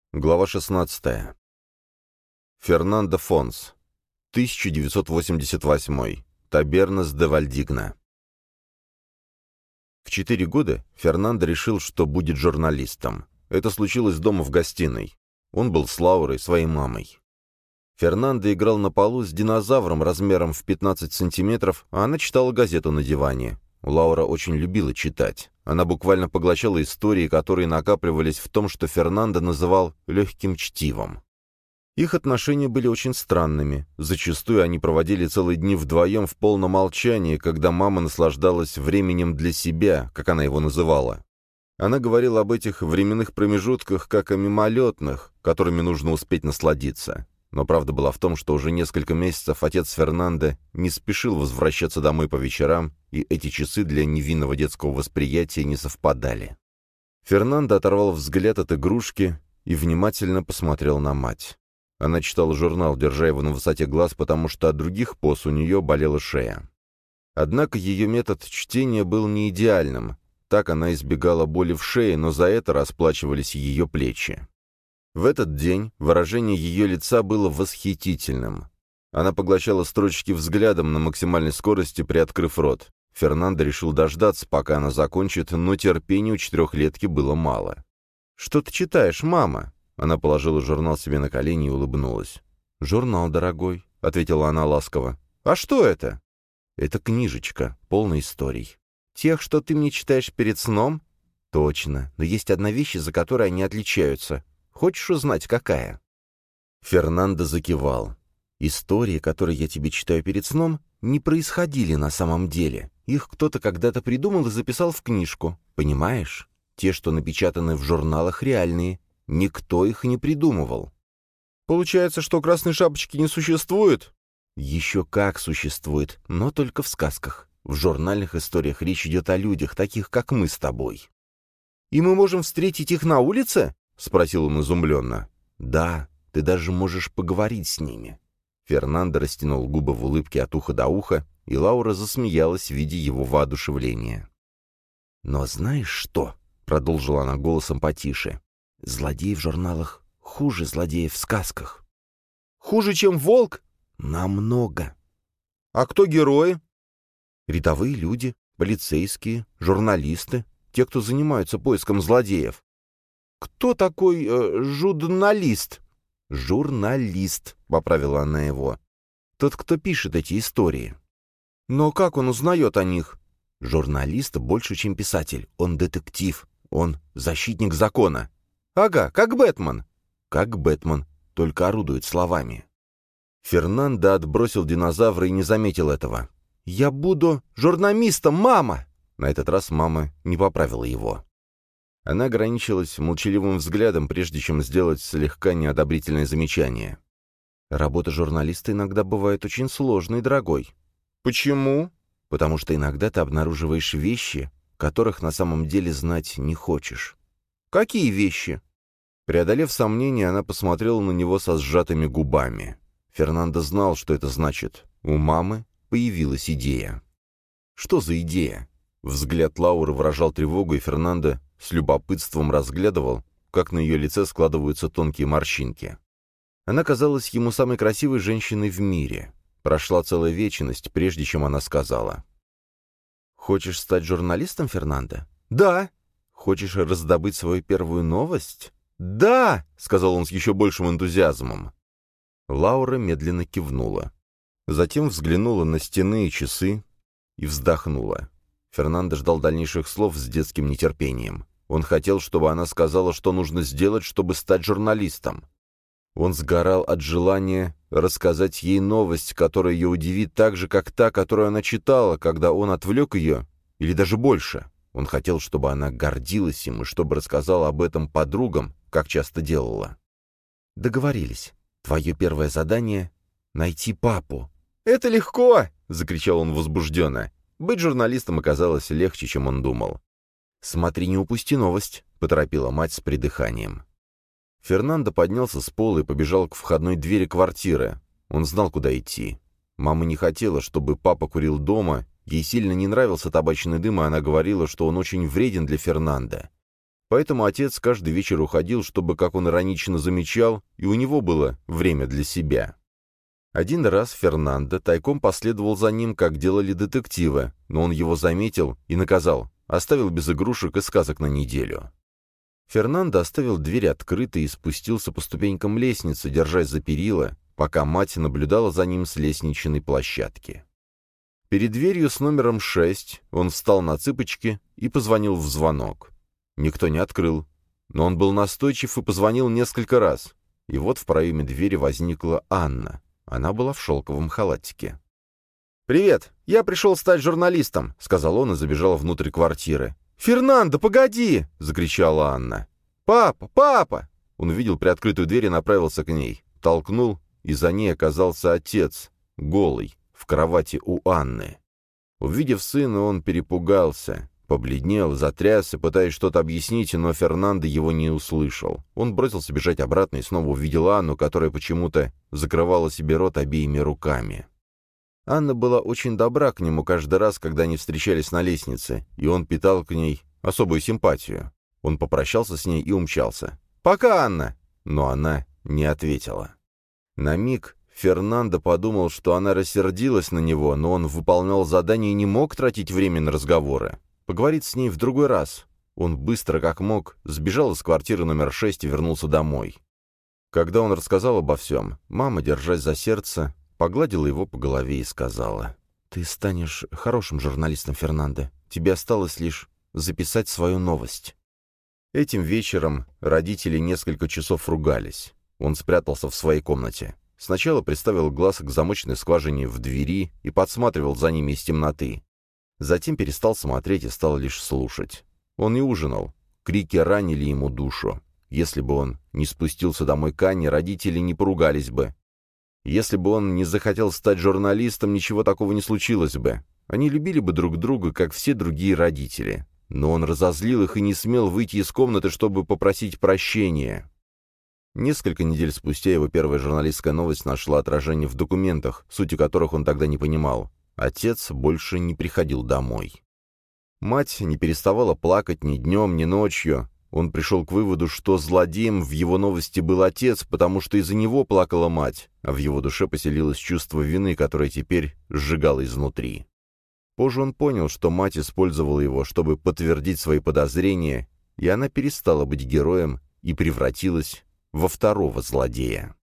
Глава 16. Фернандо Фонс. 1988. Табернас де Вальдигна. В 4 года Фернандо решил, что будет журналистом. Это случилось дома в гостиной. Он был с Лаурой, своей мамой. Фернандо играл на полу с динозавром размером в 15 сантиметров, а она читала газету на диване. Лаура очень любила читать. Она буквально поглощала истории, которые накапливались в том, что Фернандо называл «легким чтивом». Их отношения были очень странными. Зачастую они проводили целые дни вдвоем в полном молчании, когда мама наслаждалась временем для себя, как она его называла. Она говорила об этих временных промежутках как о мимолетных, которыми нужно успеть насладиться. Но правда была в том, что уже несколько месяцев отец Фернандо не спешил возвращаться домой по вечерам, и эти часы для невинного детского восприятия не совпадали. Фернандо оторвал взгляд от игрушки и внимательно посмотрел на мать. Она читала журнал, держа его на высоте глаз, потому что от других поз у нее болела шея. Однако ее метод чтения был не идеальным. Так она избегала боли в шее, но за это расплачивались ее плечи. В этот день выражение ее лица было восхитительным. Она поглощала строчки взглядом на максимальной скорости, приоткрыв рот. Фернандо решил дождаться, пока она закончит, но терпения у 4-летки было мало. «Что ты читаешь, мама?» Она положила журнал себе на колени и улыбнулась. «Журнал, дорогой», — ответила она ласково. «А что это?» «Это книжечка, полная историй». «Тех, что ты мне читаешь перед сном?» «Точно, но есть одна вещь, из-за которой они отличаются. Хочешь узнать, какая?» Фернандо закивал. «Истории, которые я тебе читаю перед сном, не происходили на самом деле. Их кто-то когда-то придумал и записал в книжку. Понимаешь? Те, что напечатаны в журналах, реальные. Никто их не придумывал». «Получается, что красной шапочки не существует?» «Еще как существует, но только в сказках. В журнальных историях речь идет о людях, таких, как мы с тобой». «И мы можем встретить их на улице?» — спросил он изумленно. «Да, ты даже можешь поговорить с ними». Фернандо растянул губы в улыбке от уха до уха, и Лаура засмеялась, видя его воодушевление. «Но знаешь что?» — продолжила она голосом потише. «Злодеи в журналах хуже злодеев в сказках». «Хуже, чем волк?» «Намного». «А кто герои?» «Рядовые люди, полицейские, журналисты, те, кто занимаются поиском злодеев». «Кто такой журналист?» «Журналист», — поправила она его. «Тот, кто пишет эти истории». «Но как он узнает о них?» «Журналист больше, чем писатель. Он детектив. Он защитник закона». «Ага, как Бэтмен». «Как Бэтмен, только орудует словами». Фернандо отбросил динозавра и не заметил этого. «Я буду журналистом, мама!» На этот раз мама не поправила его. Она ограничилась молчаливым взглядом, прежде чем сделать слегка неодобрительное замечание. «Работа журналиста иногда бывает очень сложной и дорогой». «Почему?» «Потому что иногда ты обнаруживаешь вещи, которых на самом деле знать не хочешь». «Какие вещи?» Преодолев сомнения, она посмотрела на него со сжатыми губами. Фернандо знал, что это значит. У мамы появилась идея. «Что за идея?» Взгляд Лауры выражал тревогу, и Фернандо с любопытством разглядывал, как на ее лице складываются тонкие морщинки. Она казалась ему самой красивой женщиной в мире. Прошла целая вечность, прежде чем она сказала. «Хочешь стать журналистом, Фернандо?» «Да». «Хочешь раздобыть свою первую новость?» «Да!» — сказал он с еще большим энтузиазмом. Лаура медленно кивнула. Затем взглянула на стены и часы и вздохнула. Фернандо ждал дальнейших слов с детским нетерпением. Он хотел, чтобы она сказала, что нужно сделать, чтобы стать журналистом. Он сгорал от желания рассказать ей новость, которая ее удивит так же, как та, которую она читала, когда он отвлек ее, или даже больше. Он хотел, чтобы она гордилась им и чтобы рассказала об этом подругам, как часто делала. «Договорились. Твое первое задание — найти папу». «Это легко!» — закричал он возбужденно. Быть журналистом оказалось легче, чем он думал. «Смотри, не упусти новость», — поторопила мать с придыханием. Фернандо поднялся с пола и побежал к входной двери квартиры. Он знал, куда идти. Мама не хотела, чтобы папа курил дома, ей сильно не нравился табачный дым, и она говорила, что он очень вреден для Фернандо. Поэтому отец каждый вечер уходил, чтобы, как он иронично замечал, и у него было время для себя. Один раз Фернандо тайком последовал за ним, как делали детективы, но он его заметил и наказал, оставил без игрушек и сказок на неделю. Фернандо оставил дверь открытой и спустился по ступенькам лестницы, держась за перила, пока мать наблюдала за ним с лестничной площадки. Перед дверью с номером 6 он встал на цыпочки и позвонил в звонок. Никто не открыл, но он был настойчив и позвонил несколько раз. И вот в проеме двери возникла Анна. Она была в шелковом халатике. «Привет, я пришел стать журналистом», — сказал он и забежал внутрь квартиры. «Фернандо, погоди!» — закричала Анна. «Папа! Папа!» Он увидел приоткрытую дверь и направился к ней. Толкнул, и за ней оказался отец, голый, в кровати у Анны. Увидев сына, он перепугался, побледнел, затрясся, пытаясь что-то объяснить, но Фернандо его не услышал. Он бросился бежать обратно и снова увидел Анну, которая почему-то закрывала себе рот обеими руками. Анна была очень добра к нему каждый раз, когда они встречались на лестнице, и он питал к ней особую симпатию. Он попрощался с ней и умчался. «Пока, Анна!» Но она не ответила. На миг Фернандо подумал, что она рассердилась на него, но он выполнял задание и не мог тратить время на разговоры. Поговорить с ней в другой раз. Он быстро, как мог, сбежал из квартиры номер 6 и вернулся домой. Когда он рассказал обо всем, мама, держась за сердце, погладила его по голове и сказала: «Ты станешь хорошим журналистом, Фернандо. Тебе осталось лишь записать свою новость». Этим вечером родители несколько часов ругались. Он спрятался в своей комнате. Сначала приставил глаз к замочной скважине в двери и подсматривал за ними из темноты. Затем перестал смотреть и стал лишь слушать. Он не ужинал. Крики ранили ему душу. Если бы он не спустился домой к Анне, родители не поругались бы. Если бы он не захотел стать журналистом, ничего такого не случилось бы. Они любили бы друг друга, как все другие родители. Но он разозлил их и не смел выйти из комнаты, чтобы попросить прощения. Несколько недель спустя его первая журналистская новость нашла отражение в документах, сути которых он тогда не понимал. Отец больше не приходил домой. Мать не переставала плакать ни днем, ни ночью. Он пришел к выводу, что злодеем в его новости был отец, потому что из-за него плакала мать, а в его душе поселилось чувство вины, которое теперь сжигало изнутри. Позже он понял, что мать использовала его, чтобы подтвердить свои подозрения, и она перестала быть героем и превратилась во второго злодея.